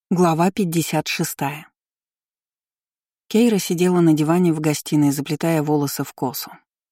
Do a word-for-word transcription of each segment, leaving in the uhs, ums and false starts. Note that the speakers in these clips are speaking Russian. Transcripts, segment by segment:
Глава пятьдесят шестая. Кейра сидела на диване в гостиной, заплетая волосы в косу.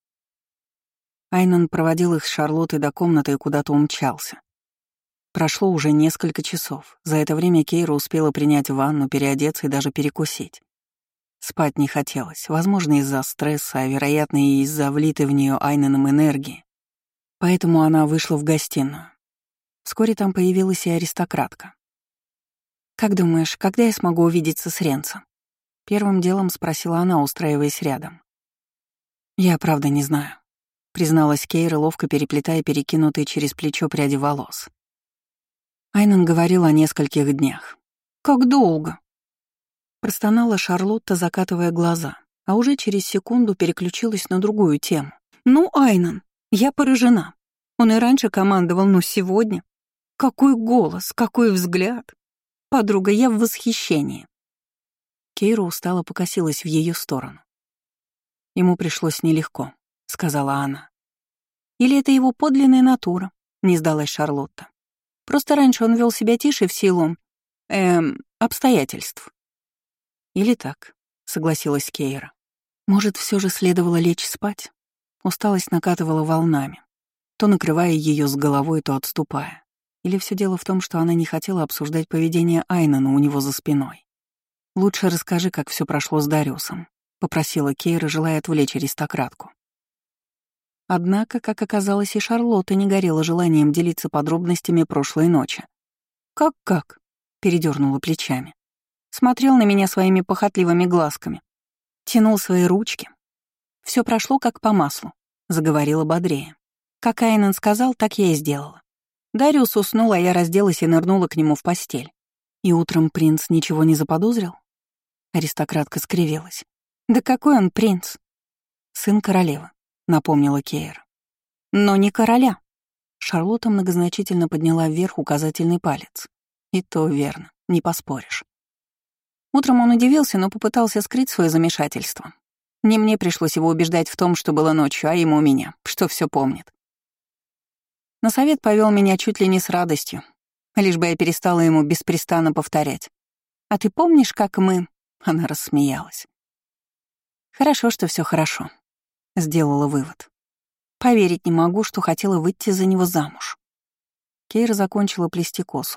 Айнан проводил их с Шарлоттой до комнаты и куда-то умчался. Прошло уже несколько часов. За это время Кейра успела принять ванну, переодеться и даже перекусить. Спать не хотелось, возможно, из-за стресса, а, вероятно, и из-за влитой в нее Айнаном энергии. Поэтому она вышла в гостиную. Вскоре там появилась и аристократка. «Как думаешь, когда я смогу увидеться с Ренцем?» Первым делом спросила она, устраиваясь рядом. «Я правда не знаю», — призналась Кейра, ловко переплетая перекинутые через плечо пряди волос. Айнан говорил о нескольких днях. «Как долго?» Простонала Шарлотта, закатывая глаза, а уже через секунду переключилась на другую тему. «Ну, Айнан, я поражена. Он и раньше командовал, но сегодня... Какой голос, какой взгляд! Подруга, я в восхищении». Кейра устало покосилась в ее сторону. «Ему пришлось нелегко», — сказала она. «Или это его подлинная натура?» — не сдалась Шарлотта. «Просто раньше он вел себя тише в силу... эм... обстоятельств». «Или так», — согласилась Кейра. «Может, все же следовало лечь спать?» Усталость накатывала волнами, то накрывая ее с головой, то отступая. Или все дело в том, что она не хотела обсуждать поведение Айнана у него за спиной. «Лучше расскажи, как все прошло с Дариусом», — попросила Кейра, желая отвлечь аристократку. Однако, как оказалось, и Шарлотта не горела желанием делиться подробностями прошлой ночи. «Как-как?» — передернула плечами. Смотрел на меня своими похотливыми глазками. Тянул свои ручки. Все прошло как по маслу», — заговорила бодрее. «Как Айнан сказал, так я и сделала. Дариус уснул, а я разделась и нырнула к нему в постель. И утром принц ничего не заподозрил?» Аристократка скривилась. «Да какой он принц?» «Сын королевы», — напомнила Кейра. «Но не короля». Шарлотта многозначительно подняла вверх указательный палец. «И то верно, не поспоришь». Утром он удивился, но попытался скрыть свое замешательство. Не мне пришлось его убеждать в том, что было ночью, а ему меня, что все помнит. На совет повел меня чуть ли не с радостью, лишь бы я перестала ему беспрестанно повторять. «А ты помнишь, как мы...» Она рассмеялась. «Хорошо, что все хорошо», — сделала вывод. «Поверить не могу, что хотела выйти за него замуж». Кейра закончила плести косу.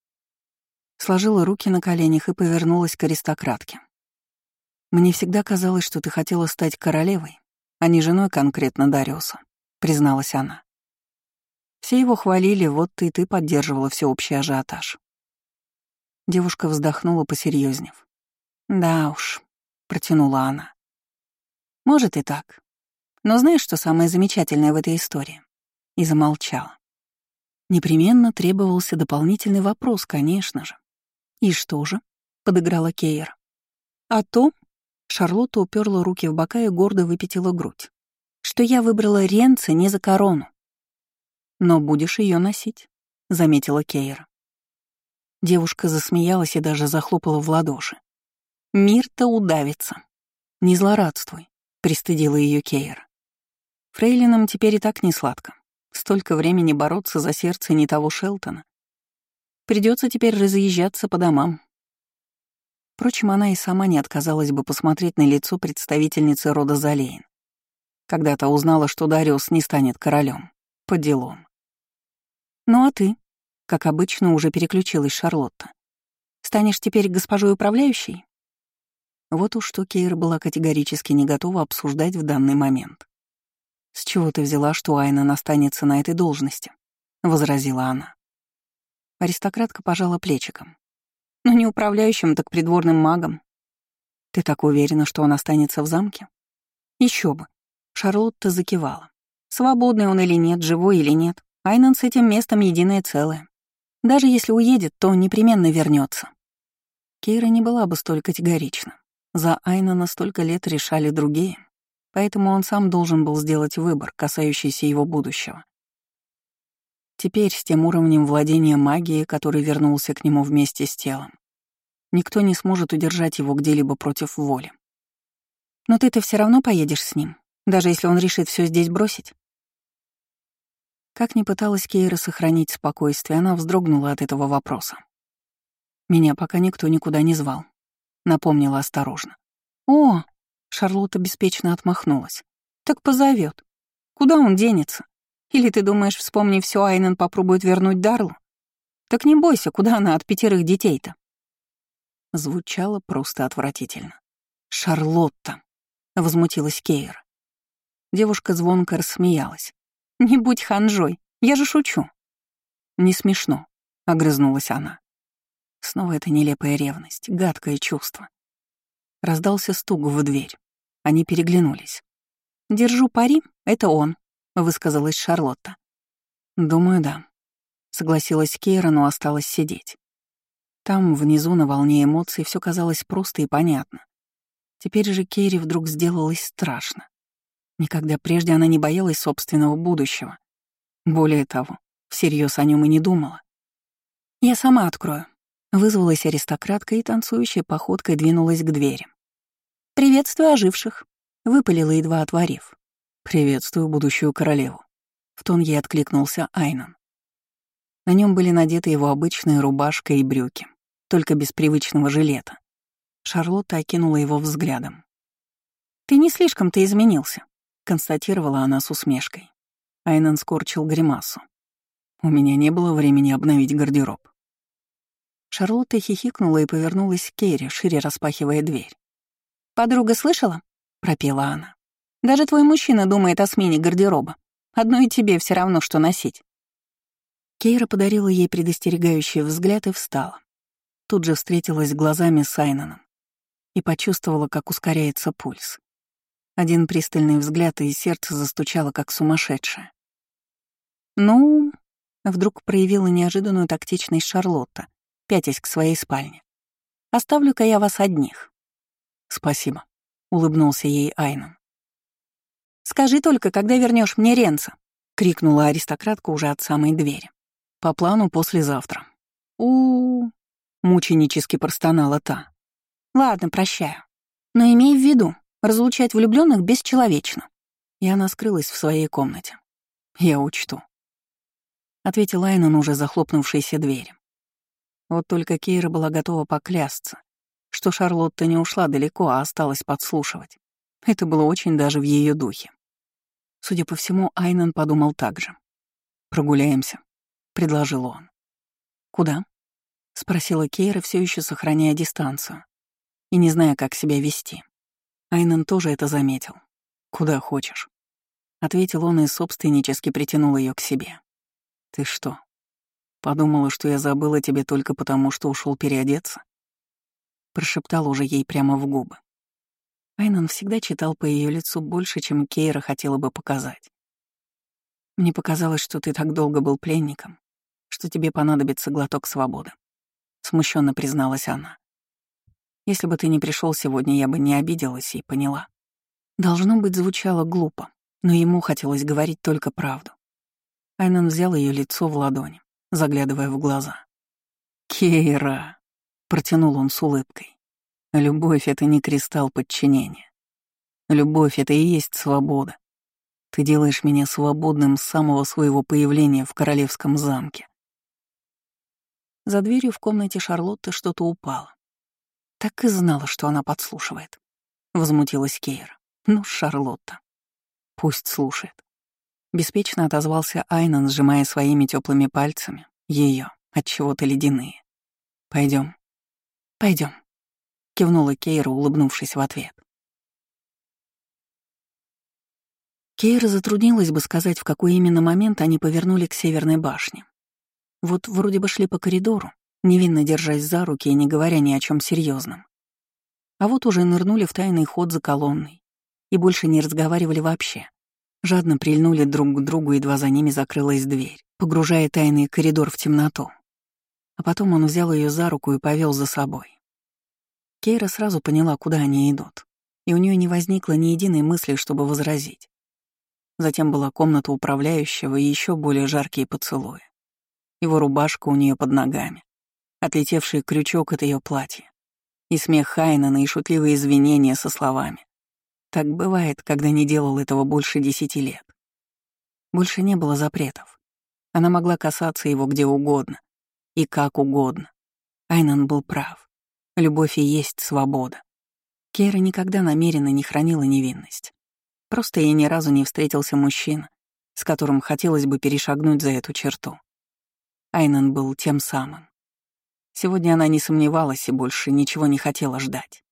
Сложила руки на коленях и повернулась к аристократке. «Мне всегда казалось, что ты хотела стать королевой, а не женой конкретно Дариуса», — призналась она. Все его хвалили, вот ты и ты поддерживала всеобщий ажиотаж. Девушка вздохнула, посерьезнев. «Да уж», — протянула она. «Может и так. Но знаешь, что самое замечательное в этой истории?» И замолчала. Непременно требовался дополнительный вопрос, конечно же. «И что же?» — подыграла Кейра. «А то...» — Шарлотта уперла руки в бока и гордо выпятила грудь. «Что я выбрала Ренца не за корону». «Но будешь ее носить», — заметила Кейра. Девушка засмеялась и даже захлопала в ладоши. «Мир-то удавится». «Не злорадствуй», — пристыдила ее Кейра. «Фрейлинам теперь и так не сладко. Столько времени бороться за сердце не того Шелтона. Придется теперь разъезжаться по домам». Впрочем, она и сама не отказалась бы посмотреть на лицо представительницы рода Залейн, когда та узнала, что Дариус не станет королем. По делам. «Ну а ты?» — как обычно уже переключилась Шарлотта. «Станешь теперь госпожой управляющей?» Вот уж что Кейра была категорически не готова обсуждать в данный момент. «С чего ты взяла, что Айнан останется на этой должности?» — возразила она. Аристократка пожала плечиком. «Ну не управляющим, так придворным магом». «Ты так уверена, что он останется в замке?» «Еще бы». Шарлотта закивала. «Свободный он или нет, живой или нет, Айнан с этим местом единое целое. Даже если уедет, то непременно вернется. Кейра не была бы столь категорична. За Айнана столько лет решали другие, поэтому он сам должен был сделать выбор, касающийся его будущего. Теперь, с тем уровнем владения магией, который вернулся к нему вместе с телом, никто не сможет удержать его где-либо против воли. «Но ты-то все равно поедешь с ним, даже если он решит все здесь бросить?» Как ни пыталась Кейра сохранить спокойствие, она вздрогнула от этого вопроса. Меня пока никто никуда не звал. Напомнила осторожно. «О!» — Шарлотта беспечно отмахнулась. «Так позовет. Куда он денется? Или ты думаешь, вспомни все, Айнен попробует вернуть Дарлу? Так не бойся, куда она от пятерых детей-то?» Звучало просто отвратительно. «Шарлотта!» — возмутилась Кейра. Девушка звонко рассмеялась. «Не будь ханжой, я же шучу». «Не смешно», — огрызнулась она. Снова эта нелепая ревность, гадкое чувство. Раздался стук в дверь. Они переглянулись. «Держу пари, это он», — высказалась Шарлотта. «Думаю, да», — согласилась Кейра, но осталась сидеть. Там, внизу, на волне эмоций, все казалось просто и понятно. Теперь же Кейре вдруг сделалось страшно. Никогда прежде она не боялась собственного будущего. Более того, всерьез о нем и не думала. «Я сама открою», — вызвалась аристократка и танцующей походкой двинулась к двери. «Приветствую оживших», — выпалила, едва отворив. «Приветствую будущую королеву», — в тон ей откликнулся Айнан. На нем были надеты его обычные рубашка и брюки, только без привычного жилета. Шарлотта окинула его взглядом. «Ты не слишком-то изменился», — констатировала она с усмешкой. Айнан скорчил гримасу. «У меня не было времени обновить гардероб». Шарлотта хихикнула и повернулась к Кейре, шире распахивая дверь. «Подруга слышала?» — пропела она. «Даже твой мужчина думает о смене гардероба. Одной тебе все равно, что носить». Кейра подарила ей предостерегающий взгляд и встала. Тут же встретилась глазами с Айнаном и почувствовала, как ускоряется пульс. Один пристальный взгляд, и сердце застучало, как сумасшедшее. «Ну...» — вдруг проявила неожиданную тактичность Шарлотта, пятясь к своей спальне. «Оставлю-ка я вас одних». «Спасибо», — улыбнулся ей Айнан. «Скажи только, когда вернешь мне Ренца», — крикнула аристократка уже от самой двери. «По плану послезавтра». У, -у, -у мученически простонала та. «Ладно, прощаю. Но имей в виду, разлучать влюбленных бесчеловечно». И она скрылась в своей комнате. «Я учту», — ответил Айнан, уже захлопнувшейся двери. Вот только Кейра была готова поклясться, что Шарлотта не ушла далеко, а осталась подслушивать. Это было очень даже в ее духе. Судя по всему, Айнан подумал так же. «Прогуляемся», — предложил он. «Куда?» — спросила Кейра, все еще сохраняя дистанцию и не зная, как себя вести. Айнан тоже это заметил. «Куда хочешь», — ответил он и собственнически притянул ее к себе. «Ты что, подумала, что я забыла тебе только потому, что ушел переодеться?» Прошептал уже ей прямо в губы. Айнан всегда читал по ее лицу больше, чем Кейра хотела бы показать. «Мне показалось, что ты так долго был пленником, что тебе понадобится глоток свободы», — смущенно призналась она. «Если бы ты не пришел сегодня, я бы не обиделась и поняла». Должно быть, звучало глупо, но ему хотелось говорить только правду. Айнан взял ее лицо в ладони, заглядывая в глаза. «Кейра», — протянул он с улыбкой, — «любовь — это не кристалл подчинения. Любовь — это и есть свобода. Ты делаешь меня свободным с самого своего появления в королевском замке». За дверью в комнате Шарлотты что-то упало. Так и знала, что она подслушивает. Возмутилась Кейра. «Ну, Шарлотта. Пусть слушает». Беспечно отозвался Айнан, сжимая своими теплыми пальцами ее, от чего-то ледяные. Пойдем. Пойдем. Кивнула Кейра, улыбнувшись в ответ. Кейра затруднилась бы сказать, в какой именно момент они повернули к Северной башне. Вот вроде бы шли по коридору, невинно держась за руки и не говоря ни о чем серьезном. А вот уже нырнули в тайный ход за колонной и больше не разговаривали вообще. Жадно прильнули друг к другу, едва за ними закрылась дверь, погружая тайный коридор в темноту. А потом он взял ее за руку и повел за собой. Кейра сразу поняла, куда они идут, и у нее не возникло ни единой мысли, чтобы возразить. Затем была комната управляющего и еще более жаркие поцелуи. Его рубашка у нее под ногами, отлетевший крючок от ее платья, и смех Хайнена, и шутливые извинения со словами: «Так бывает, когда не делал этого больше десяти лет». Больше не было запретов. Она могла касаться его где угодно и как угодно. Айнан был прав. Любовь и есть свобода. Кейра никогда намеренно не хранила невинность. Просто ей ни разу не встретился мужчина, с которым хотелось бы перешагнуть за эту черту. Айнан был тем самым. Сегодня она не сомневалась и больше ничего не хотела ждать.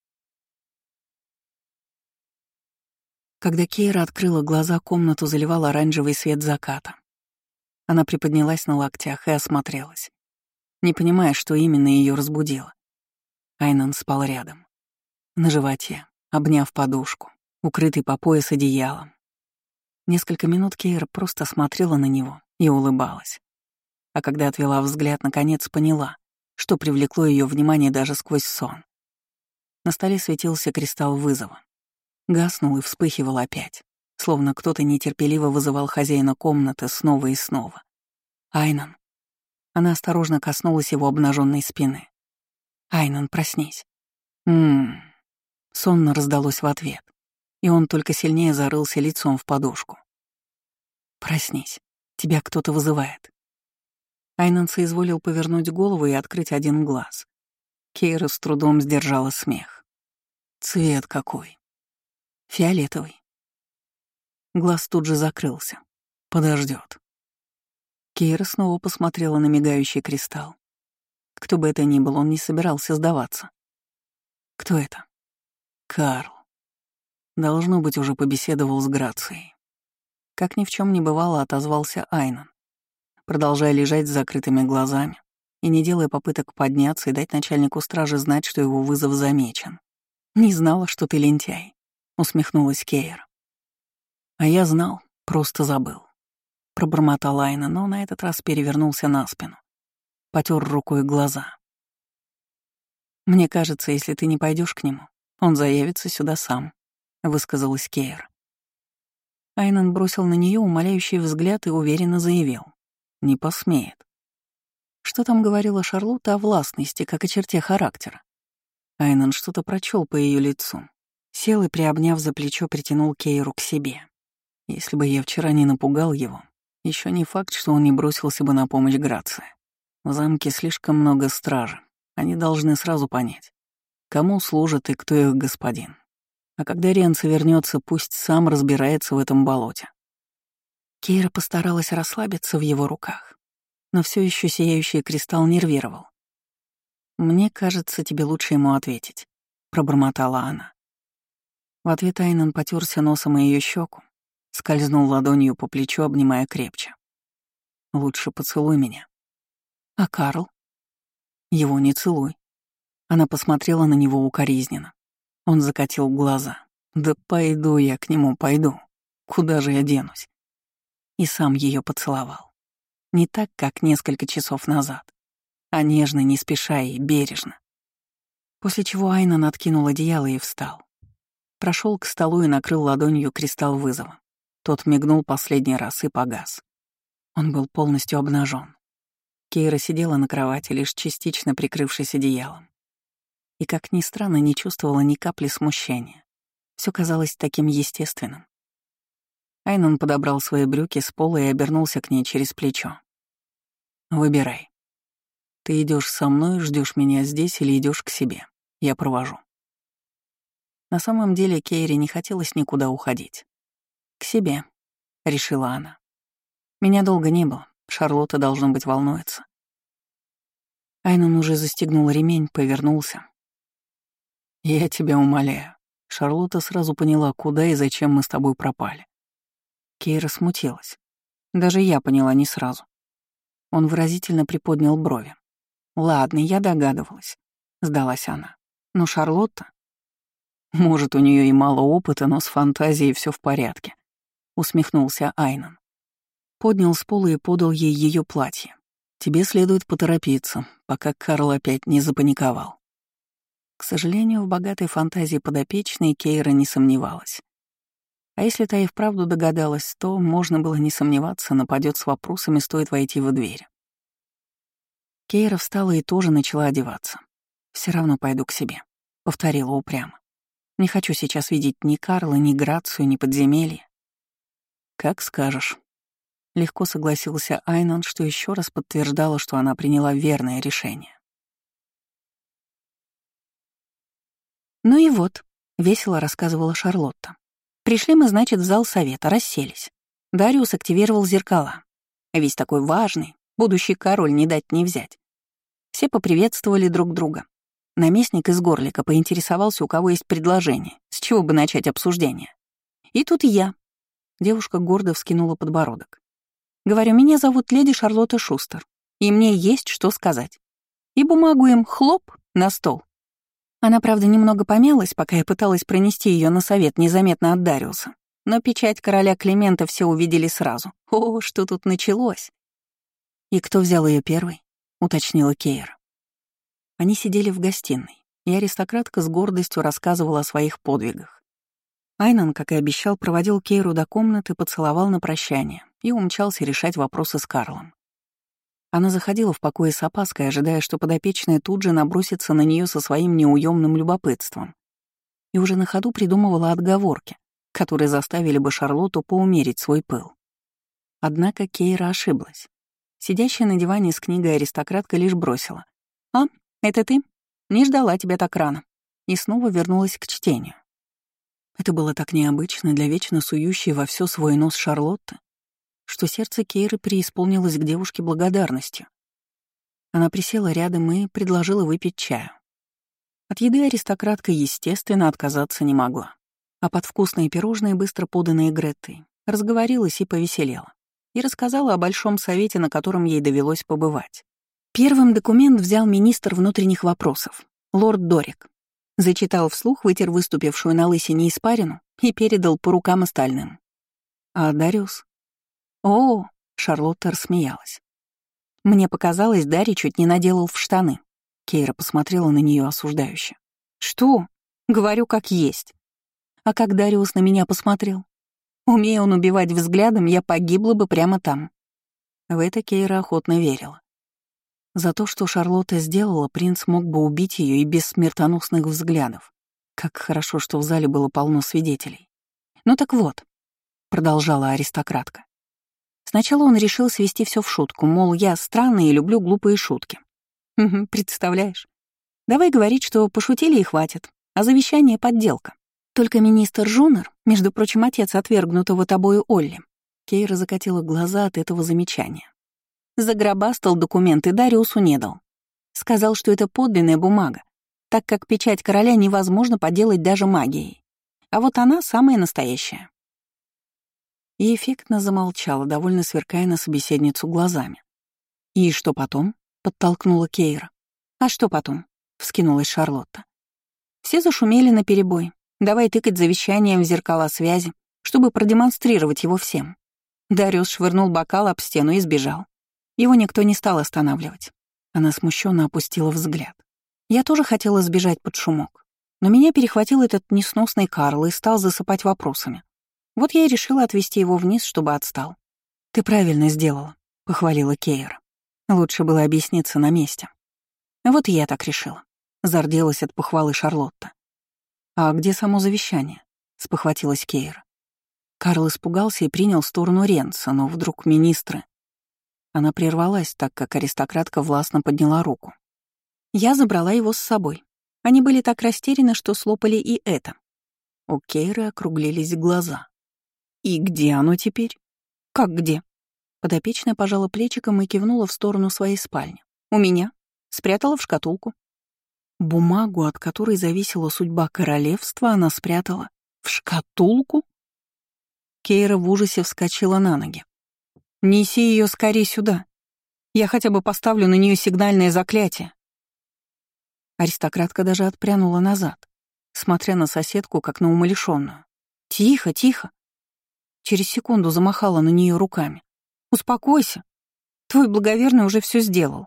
Когда Кейра открыла глаза, комнату заливал оранжевый свет заката. Она приподнялась на локтях и осмотрелась, не понимая, что именно ее разбудило. Айнан спал рядом, на животе, обняв подушку, укрытый по пояс одеялом. Несколько минут Кейра просто смотрела на него и улыбалась. А когда отвела взгляд, наконец поняла, что привлекло ее внимание даже сквозь сон. На столе светился кристалл вызова. Гаснул и вспыхивал опять, словно кто-то нетерпеливо вызывал хозяина комнаты снова и снова. «Айнан». Она осторожно коснулась его обнаженной спины. «Айнан, проснись». «Ммм». Сонно раздалось в ответ, и он только сильнее зарылся лицом в подушку. «Проснись, тебя кто-то вызывает». Айнан соизволил повернуть голову и открыть один глаз. Кейра с трудом сдержала смех. «Цвет какой!» «Фиолетовый». Глаз тут же закрылся. Подождет. Кейра снова посмотрела на мигающий кристалл. Кто бы это ни был, он не собирался сдаваться. «Кто это?» «Карл. Должно быть, уже побеседовал с Грацией». Как ни в чем не бывало, отозвался Айнан, продолжая лежать с закрытыми глазами и не делая попыток подняться и дать начальнику стражи знать, что его вызов замечен. «Не знала, что ты лентяй», — усмехнулась Кейра. «А я знал, просто забыл». Пробормотал Айнан, но на этот раз перевернулся на спину. Потер рукой глаза. «Мне кажется, если ты не пойдешь к нему, он заявится сюда сам», — высказалась Кейра. Айнан бросил на нее умоляющий взгляд и уверенно заявил. «Не посмеет». Что там говорила Шарлотта о властности, как о черте характера? Айнан что-то прочел по ее лицу. Сел и, приобняв за плечо, притянул Кейру к себе. Если бы я вчера не напугал его, еще не факт, что он не бросился бы на помощь Грации. В замке слишком много стражи. Они должны сразу понять, кому служат и кто их господин. А когда Ренци вернется, пусть сам разбирается в этом болоте. Кейра постаралась расслабиться в его руках, но все еще сияющий кристалл нервировал. «Мне кажется, тебе лучше ему ответить», — пробормотала она. В ответ Айнан потёрся носом о ее щеку, скользнул ладонью по плечу, обнимая крепче. «Лучше поцелуй меня». «А Карл?» «Его не целуй». Она посмотрела на него укоризненно. Он закатил глаза. «Да пойду я к нему, пойду. Куда же я денусь?» И сам ее поцеловал. Не так, как несколько часов назад, а нежно, не спеша и бережно. После чего Айнан откинул одеяло и встал. Прошел к столу и накрыл ладонью кристалл вызова. Тот мигнул последний раз и погас. Он был полностью обнажен. Кейра сидела на кровати, лишь частично прикрывшись одеялом. И, как ни странно, не чувствовала ни капли смущения. Все казалось таким естественным. Айнан подобрал свои брюки с пола и обернулся к ней через плечо. «Выбирай. Ты идешь со мной, ждешь меня здесь или идешь к себе. Я провожу». На самом деле Кейре не хотелось никуда уходить. «К себе», — решила она. «Меня долго не было. Шарлотта, должно быть, волнуется». Айнан уже застегнул ремень, повернулся. «Я тебя умоляю». Шарлотта сразу поняла, куда и зачем мы с тобой пропали. Кейра смутилась. Даже я поняла не сразу. Он выразительно приподнял брови. «Ладно, я догадывалась», — сдалась она. «Но Шарлотта...» «Может, у нее и мало опыта, но с фантазией все в порядке», — усмехнулся Айнан. Поднял с пола и подал ей ее платье. «Тебе следует поторопиться, пока Карл опять не запаниковал». К сожалению, в богатой фантазии подопечной Кейра не сомневалась. А если та и вправду догадалась, то можно было не сомневаться, нападет с вопросами, стоит войти в дверь. Кейра встала и тоже начала одеваться. Все равно пойду к себе», — повторила упрямо. «Не хочу сейчас видеть ни Карла, ни Грацию, ни подземелье». «Как скажешь». Легко согласился Айнан, что еще раз подтверждало, что она приняла верное решение. «Ну и вот», — весело рассказывала Шарлотта. «Пришли мы, значит, в зал совета, расселись. Дариус активировал зеркала. Весь такой важный, будущий король не дать не взять. Все поприветствовали друг друга. Наместник из Горлика поинтересовался, у кого есть предложение, с чего бы начать обсуждение. И тут я». Девушка гордо вскинула подбородок. «Говорю, меня зовут леди Шарлотта Шустер, и мне есть что сказать. И бумагу им хлоп на стол». Она, правда, немного помялась, пока я пыталась пронести ее на совет незаметно от Дариуса. Но печать короля Климента все увидели сразу. О, что тут началось! «И кто взял ее первый?» — уточнила Кейра. Они сидели в гостиной, и аристократка с гордостью рассказывала о своих подвигах. Айнан, как и обещал, проводил Кейру до комнаты, поцеловал на прощание и умчался решать вопросы с Карлом. Она заходила в покое с опаской, ожидая, что подопечная тут же набросится на нее со своим неуемным любопытством, и уже на ходу придумывала отговорки, которые заставили бы Шарлотту поумерить свой пыл. Однако Кейра ошиблась. Сидящая на диване с книгой аристократка лишь бросила: «А, это ты? Не ждала тебя так рано». И снова вернулась к чтению. Это было так необычно для вечно сующей во все свой нос Шарлотты, что сердце Кейры преисполнилось к девушке благодарностью. Она присела рядом и предложила выпить чаю. От еды аристократка, естественно, отказаться не могла. А под вкусные пирожные, быстро поданные Греттой, разговорилась и повеселела. И рассказала о большом совете, на котором ей довелось побывать. Первым документ взял министр внутренних вопросов, лорд Дорик. Зачитал вслух, вытер выступившую на лысине испарину и передал по рукам остальным. А Дариус? О, Шарлотта рассмеялась. Мне показалось, Дарий чуть не наделал в штаны. Кейра посмотрела на нее осуждающе. Что? Говорю, как есть. А как Дариус на меня посмотрел? Умея он убивать взглядом, я погибла бы прямо там. В это Кейра охотно верила. За то, что Шарлотта сделала, принц мог бы убить ее и без смертоносных взглядов. Как хорошо, что в зале было полно свидетелей. Ну так вот, продолжала аристократка. Сначала он решил свести все в шутку, мол, я странный и люблю глупые шутки. Угу, представляешь? Давай говорить, что пошутили и хватит, а завещание — подделка. Только министр Жунер, между прочим, отец отвергнутого тобою Олли. Кейра закатила глаза от этого замечания. Загробастал документы, Дариусу не дал. Сказал, что это подлинная бумага, так как печать короля невозможно поделать даже магией. А вот она самая настоящая. И эффектно замолчала, довольно сверкая на собеседницу глазами. «И что потом?» — подтолкнула Кейра. «А что потом?» — вскинулась Шарлотта. Все зашумели наперебой. Давай тыкать завещанием в зеркала связи, чтобы продемонстрировать его всем. Дариус швырнул бокал об стену и сбежал. Его никто не стал останавливать. Она смущенно опустила взгляд. Я тоже хотела сбежать под шумок, но меня перехватил этот несносный Карл и стал засыпать вопросами. Вот я и решила отвести его вниз, чтобы отстал. «Ты правильно сделала», — похвалила Кейра. «Лучше было объясниться на месте». Вот и я так решила. Зарделась от похвалы Шарлотта. «А где само завещание?» — спохватилась Кейра. Карл испугался и принял сторону Ренца, но вдруг министры... Она прервалась, так как аристократка властно подняла руку. Я забрала его с собой. Они были так растеряны, что слопали и это. У Кейры округлились глаза. «И где оно теперь?» «Как где?» Подопечная пожала плечиком и кивнула в сторону своей спальни. «У меня. Спрятала в шкатулку». Бумагу, от которой зависела судьба королевства, она спрятала в шкатулку? Кейра в ужасе вскочила на ноги. «Неси ее скорее сюда. Я хотя бы поставлю на нее сигнальное заклятие». Аристократка даже отпрянула назад, смотря на соседку, как на умалишенную. «Тихо, тихо!» Через секунду замахала на нее руками. «Успокойся. Твой благоверный уже все сделал».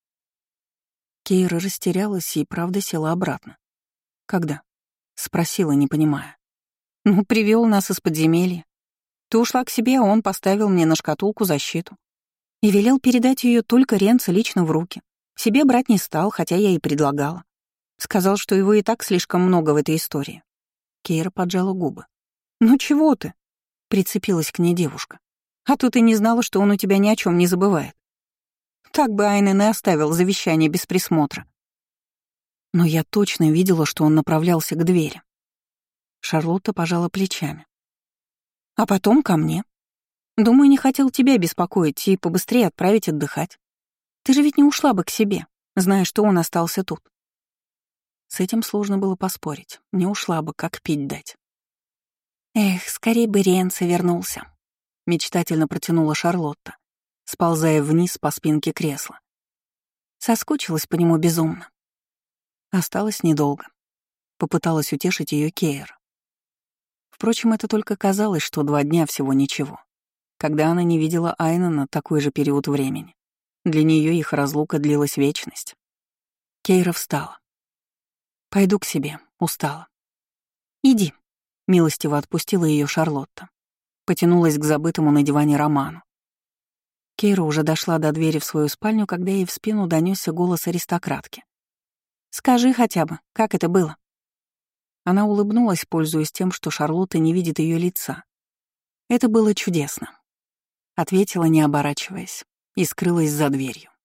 Кейра растерялась и правда села обратно. «Когда?» — спросила, не понимая. «Ну, привел нас из подземелья. Ты ушла к себе, а он поставил мне на шкатулку защиту. И велел передать ее только Ренцу лично в руки. Себе брать не стал, хотя я и предлагала. Сказал, что его и так слишком много в этой истории». Кейра поджала губы. «Ну чего ты?» — прицепилась к ней девушка. «А то ты не знала, что он у тебя ни о чем не забывает. Так бы Айнен и оставил завещание без присмотра». Но я точно видела, что он направлялся к двери. Шарлотта пожала плечами. А потом ко мне. Думаю, не хотел тебя беспокоить и побыстрее отправить отдыхать. Ты же ведь не ушла бы к себе, зная, что он остался тут. С этим сложно было поспорить. Не ушла бы, как пить дать. Эх, скорее бы Ренце вернулся. Мечтательно протянула Шарлотта, сползая вниз по спинке кресла. Соскучилась по нему безумно. Осталось недолго. Попыталась утешить ее Кейр. Впрочем, это только казалось, что два дня всего ничего. Когда она не видела Айнана такой же период времени. Для нее их разлука длилась вечность. Кейра встала. «Пойду к себе, устала». «Иди», — милостиво отпустила ее Шарлотта. Потянулась к забытому на диване роману. Кейра уже дошла до двери в свою спальню, когда ей в спину донесся голос аристократки. «Скажи хотя бы, как это было?» Она улыбнулась, пользуясь тем, что Шарлотта не видит ее лица. «Это было чудесно», — ответила, не оборачиваясь, и скрылась за дверью.